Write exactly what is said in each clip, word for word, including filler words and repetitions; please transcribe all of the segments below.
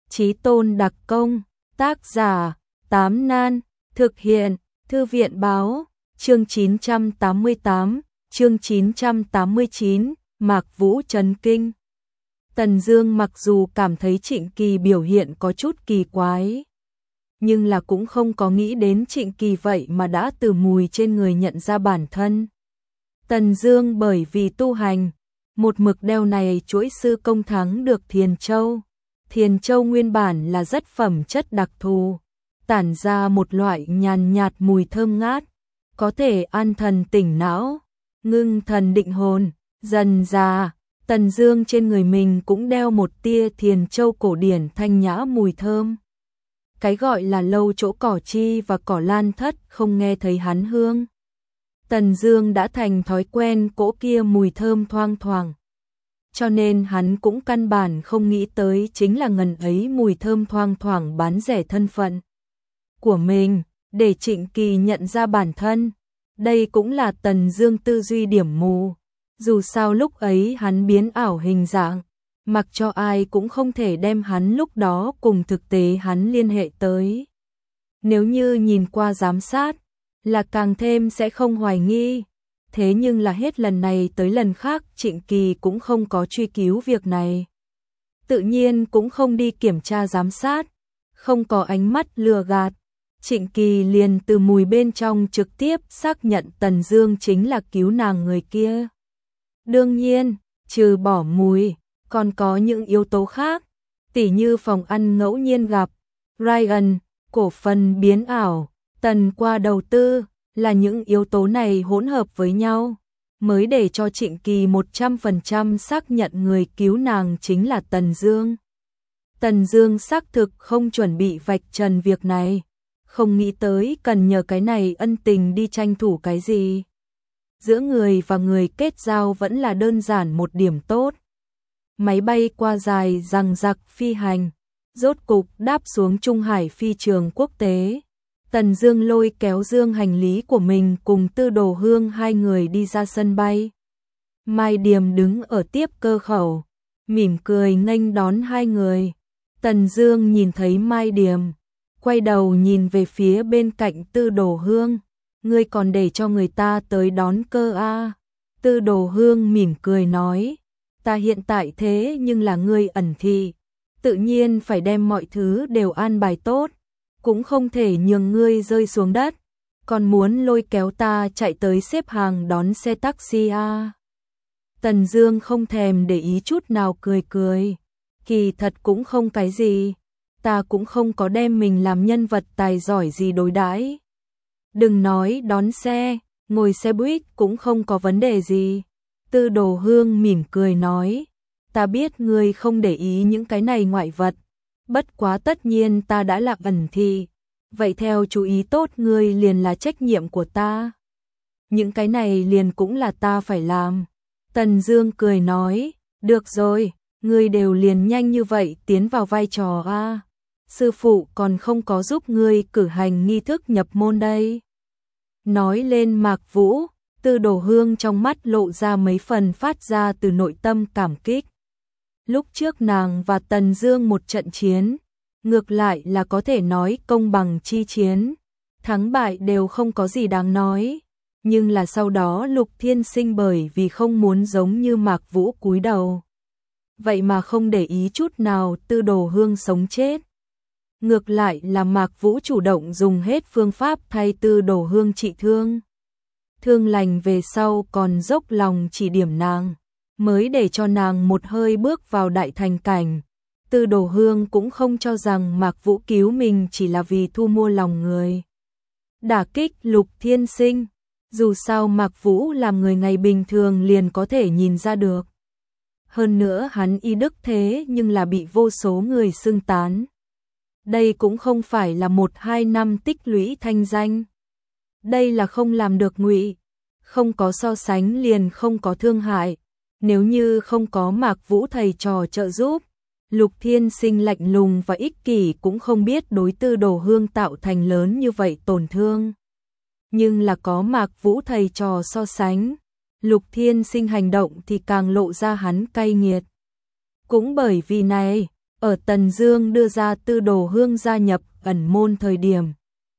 Chí Tôn đặc công, tác giả, Tám Nan, thực hiện, Thư viện báo, chương chín trăm tám mươi tám, chương chín trăm tám mươi chín, Mạc Vũ chấn kinh. Tần Dương mặc dù cảm thấy Trịnh Kỳ biểu hiện có chút kỳ quái, nhưng là cũng không có nghĩ đến Trịnh Kỳ vậy mà đã từ mùi trên người nhận ra bản thân. Tần Dương bởi vì tu hành, một mực đeo này chuỗi sư công thắng được Thiền Châu. Thiền Châu nguyên bản là rất phẩm chất đặc thù, tản ra một loại nhàn nhạt mùi thơm ngát, có thể an thần tỉnh não, ngưng thần định hồn. Dần dà, Tần Dương trên người mình cũng đeo một tia Thiền Châu cổ điển thanh nhã mùi thơm. Cái gọi là lâu chỗ cỏ chi và cỏ lan thất không nghe thấy hắn hương. Tần Dương đã thành thói quen cỗ kia mùi thơm thoang thoảng, cho nên hắn cũng căn bản không nghĩ tới chính là ngần ấy mùi thơm thoang thoảng bán rẻ thân phận của mình, để Trịnh Kỳ nhận ra bản thân. Đây cũng là Tần Dương tư duy điểm mù. Dù sao lúc ấy hắn biến ảo hình dạng, mặc cho ai cũng không thể đem hắn lúc đó cùng thực tế hắn liên hệ tới. Nếu như nhìn qua giám sát, là càng thêm sẽ không hoài nghi. Thế nhưng là hết lần này tới lần khác Trịnh Kỳ cũng không có truy cứu việc này. Tự nhiên cũng không đi kiểm tra giám sát, không có ánh mắt lừa gạt. Trịnh Kỳ liền từ mùi bên trong trực tiếp xác nhận Tần Dương chính là cứu nàng người kia. Đương nhiên, trừ bỏ mùi, còn có những yếu tố khác, tỉ như phòng ăn ngẫu nhiên gặp, Ryan, cổ phần biến ảo, Tần qua đầu tư, là những yếu tố này hỗn hợp với nhau, mới để cho Trịnh Kỳ một trăm phần trăm xác nhận người cứu nàng chính là Tần Dương. Tần Dương xác thực không chuẩn bị vạch trần việc này, không nghĩ tới cần nhờ cái này ân tình đi tranh thủ cái gì. Giữa người và người kết giao vẫn là đơn giản một điểm tốt. Máy bay qua dài dằng dặc phi hành, rốt cục đáp xuống Trung Hải phi trường quốc tế. Tần Dương lôi kéo dương hành lý của mình cùng Tư Đồ Hương hai người đi ra sân bay. Mai Điềm đứng ở tiếp cơ khẩu, mỉm cười nghênh đón hai người. Tần Dương nhìn thấy Mai Điềm, quay đầu nhìn về phía bên cạnh Tư Đồ Hương. Ngươi còn để cho người ta tới đón cơ a? À? Tư Đồ Hương mỉm cười nói, ta hiện tại thế nhưng là ngươi ẩn thị, tự nhiên phải đem mọi thứ đều an bài tốt, cũng không thể nhường ngươi rơi xuống đất, còn muốn lôi kéo ta chạy tới xếp hàng đón xe taxi a. À? Tần Dương không thèm để ý chút nào cười cười, kỳ thật cũng không cái gì, ta cũng không có đem mình làm nhân vật tài giỏi gì đối đãi. Đừng nói đón xe, ngồi xe buýt cũng không có vấn đề gì. Tư Đồ Hương mỉm cười nói, ta biết ngươi không để ý những cái này ngoại vật, bất quá tất nhiên ta đã là ẩn thị, vậy theo chú ý tốt ngươi liền là trách nhiệm của ta. Những cái này liền cũng là ta phải làm. Tần Dương cười nói, được rồi, ngươi đều liền nhanh như vậy tiến vào vai trò a. À? Sư phụ còn không có giúp ngươi cử hành nghi thức nhập môn đây. Nói lên Mạc Vũ, Tư Đồ Hương trong mắt lộ ra mấy phần phát ra từ nội tâm cảm kích. Lúc trước nàng và Tần Dương một trận chiến, ngược lại là có thể nói công bằng chi chiến, thắng bại đều không có gì đáng nói, nhưng là sau đó Lục Thiên Sinh bởi vì không muốn giống như Mạc Vũ cúi đầu, vậy mà không để ý chút nào Tư Đồ Hương sống chết. Ngược lại là Mạc Vũ chủ động dùng hết phương pháp thay Tư Đồ Hương trị thương. Thương lành về sau còn dốc lòng chỉ điểm nàng, mới để cho nàng một hơi bước vào đại thành cảnh. Tư Đồ Hương cũng không cho rằng Mạc Vũ cứu mình chỉ là vì thu mua lòng người. Đả kích Lục Thiên Sinh, dù sao Mạc Vũ làm người ngày bình thường liền có thể nhìn ra được. Hơn nữa hắn y đức thế nhưng là bị vô số người xưng tán. Đây cũng không phải là một hai năm tích lũy thanh danh. Đây là không làm được ngụy, không có so sánh liền không có thương hại. Nếu như không có Mạc Vũ thầy trò trợ giúp, Lục Thiên Sinh lạnh lùng và ích kỷ cũng không biết đối Tư Đồ Hương tạo thành lớn như vậy tổn thương. Nhưng là có Mạc Vũ thầy trò so sánh, Lục Thiên Sinh hành động thì càng lộ ra hắn cay nghiệt. Cũng bởi vì này, Ở Tần Dương đưa ra Tư Đồ Hương gia nhập ẩn môn thời điểm,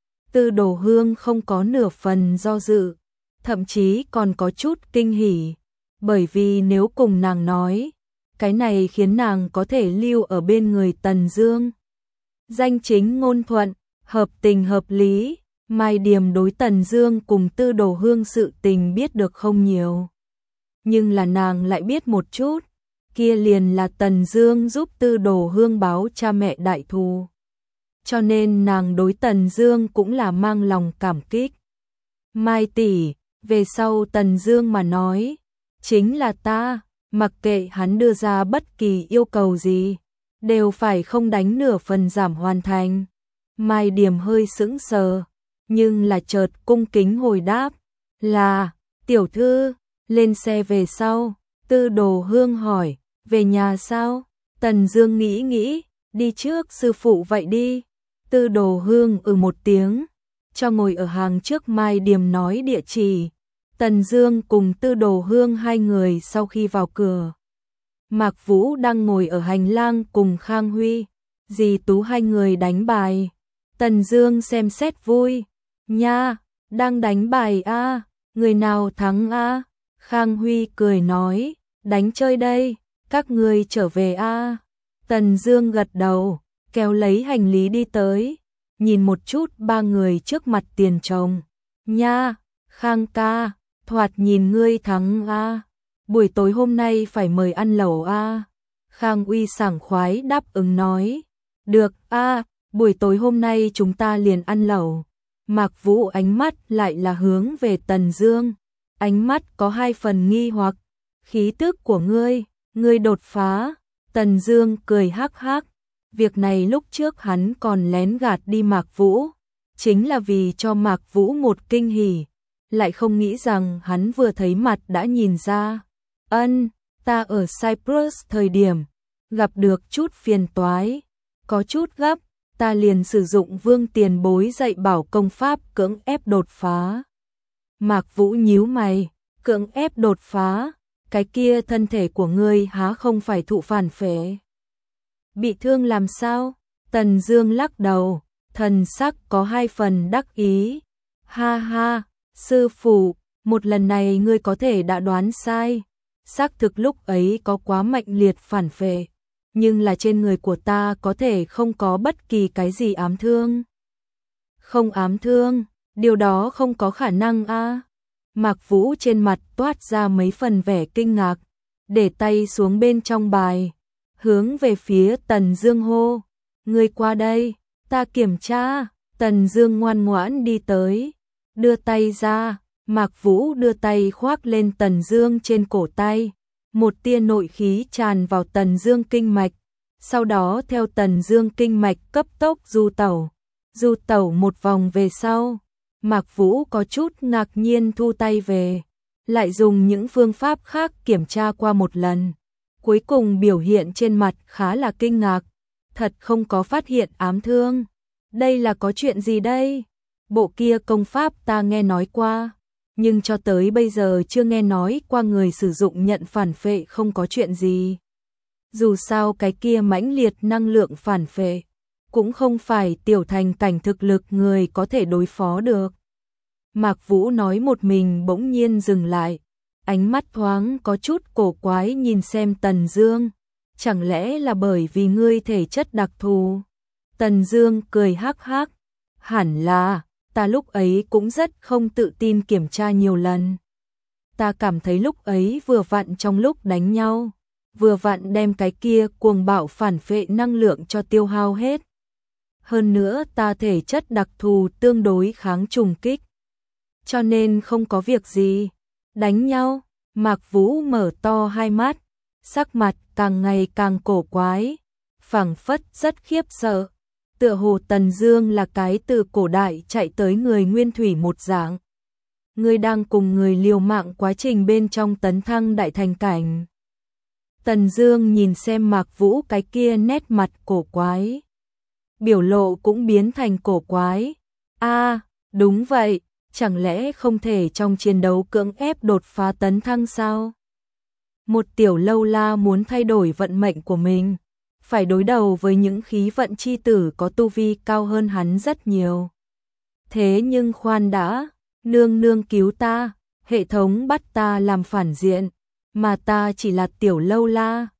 Tư Đồ Hương không có nửa phần do dự, thậm chí còn có chút kinh hỉ, bởi vì nếu cùng nàng nói, cái này khiến nàng có thể lưu ở bên người Tần Dương. Danh chính ngôn thuận, hợp tình hợp lý, Mai Điểm đối Tần Dương cùng Tư Đồ Hương sự tình biết được không nhiều. Nhưng là nàng lại biết một chút, kia liền là Tần Dương giúp Tư Đồ Hương báo cha mẹ đại thù. Cho nên nàng đối Tần Dương cũng là mang lòng cảm kích. Mai tỷ, về sau Tần Dương mà nói, chính là ta, mặc kệ hắn đưa ra bất kỳ yêu cầu gì, đều phải không đánh nửa phần giảm hoàn thành. Mai Điểm hơi sững sờ, nhưng là chợt cung kính hồi đáp, là, tiểu thư. Lên xe về sau, Tư Đồ Hương hỏi, về nhà sao? Tần Dương nghĩ nghĩ, đi trước sư phụ vậy đi. Tư Đồ Hương ừ một tiếng, cho ngồi ở hàng trước Mai Điểm nói địa chỉ. Tần Dương cùng Tư Đồ Hương hai người sau khi vào cửa, Mạc Vũ đang ngồi ở hành lang cùng Khang Huy, dì Tú hai người đánh bài. Tần Dương xem xét vui, nha, đang đánh bài a, à, người nào thắng a? À? Khang Huy cười nói, đánh chơi đây, các người trở về a. À? Tần Dương gật đầu, kéo lấy hành lý đi tới, nhìn một chút ba người trước mặt tiền chồng. Nha, Khang ca, thoạt nhìn ngươi thắng a. À? Buổi tối hôm nay phải mời ăn lẩu a. À? Khang Uy sảng khoái đáp ứng nói, được a, à, buổi tối hôm nay chúng ta liền ăn lẩu. Mạc Vũ ánh mắt lại là hướng về Tần Dương, ánh mắt có hai phần nghi hoặc, khí tức của ngươi, ngươi đột phá. Tần Dương cười hắc hắc, việc này lúc trước hắn còn lén gạt đi Mạc Vũ, chính là vì cho Mạc Vũ một kinh hỉ, lại không nghĩ rằng hắn vừa thấy mặt đã nhìn ra. Ân, ta ở Cyprus thời điểm, gặp được chút phiền toái, có chút gấp, ta liền sử dụng Vương tiền bối dạy bảo công pháp cưỡng ép đột phá. Mạc Vũ nhíu mày, cưỡng ép đột phá, cái kia thân thể của ngươi há không phải thụ phản phệ? Bị thương làm sao? Tần Dương lắc đầu, thần sắc có hai phần đắc ý. Ha ha, sư phụ, một lần này ngươi có thể đã đoán sai. Xác thực lúc ấy có quá mạnh liệt phản phệ, nhưng là trên người của ta có thể không có bất kỳ cái gì ám thương. Không ám thương, điều đó không có khả năng a. À. Mạc Vũ trên mặt toát ra mấy phần vẻ kinh ngạc, để tay xuống bên trong bài, hướng về phía Tần Dương hô, ngươi qua đây, ta kiểm tra. Tần Dương ngoan ngoãn đi tới, đưa tay ra, Mạc Vũ đưa tay khoác lên Tần Dương trên cổ tay, một tia nội khí tràn vào Tần Dương kinh mạch, sau đó theo Tần Dương kinh mạch cấp tốc du tẩu, du tẩu một vòng về sau, Mạc Vũ có chút ngạc nhiên thu tay về, lại dùng những phương pháp khác kiểm tra qua một lần, cuối cùng biểu hiện trên mặt khá là kinh ngạc, thật không có phát hiện ám thương. Đây là có chuyện gì đây? Bộ kia công pháp ta nghe nói qua, nhưng cho tới bây giờ chưa nghe nói qua người sử dụng nhận phản phệ không có chuyện gì. Dù sao cái kia mãnh liệt năng lượng phản phệ, cũng không phải tiểu thành cảnh thực lực người có thể đối phó được. Mạc Vũ nói một mình bỗng nhiên dừng lại, ánh mắt thoáng có chút cổ quái nhìn xem Tần Dương, chẳng lẽ là bởi vì ngươi thể chất đặc thù? Tần Dương cười hắc hắc, hẳn là, ta lúc ấy cũng rất không tự tin kiểm tra nhiều lần. Ta cảm thấy lúc ấy vừa vặn trong lúc đánh nhau, vừa vặn đem cái kia cuồng bạo phản phệ năng lượng cho tiêu hao hết. Hơn nữa ta thể chất đặc thù tương đối kháng trùng kích, cho nên không có việc gì. Đánh nhau? Mạc Vũ mở to hai mắt, sắc mặt càng ngày càng cổ quái, phảng phất rất khiếp sợ, tựa hồ Tần Dương là cái từ cổ đại chạy tới người nguyên thủy một dạng. Ngươi đang cùng người liều mạng quá trình bên trong tấn thăng đại thành cảnh. Tần Dương nhìn xem Mạc Vũ cái kia nét mặt cổ quái, biểu lộ cũng biến thành cổ quái. A, à, đúng vậy, chẳng lẽ không thể trong chiến đấu cưỡng ép đột phá tấn thăng sao? Một tiểu lâu la muốn thay đổi vận mệnh của mình, phải đối đầu với những khí vận chi tử có tu vi cao hơn hắn rất nhiều. Thế nhưng khoan đã, nương nương cứu ta, hệ thống bắt ta làm phản diện, mà ta chỉ là tiểu lâu la,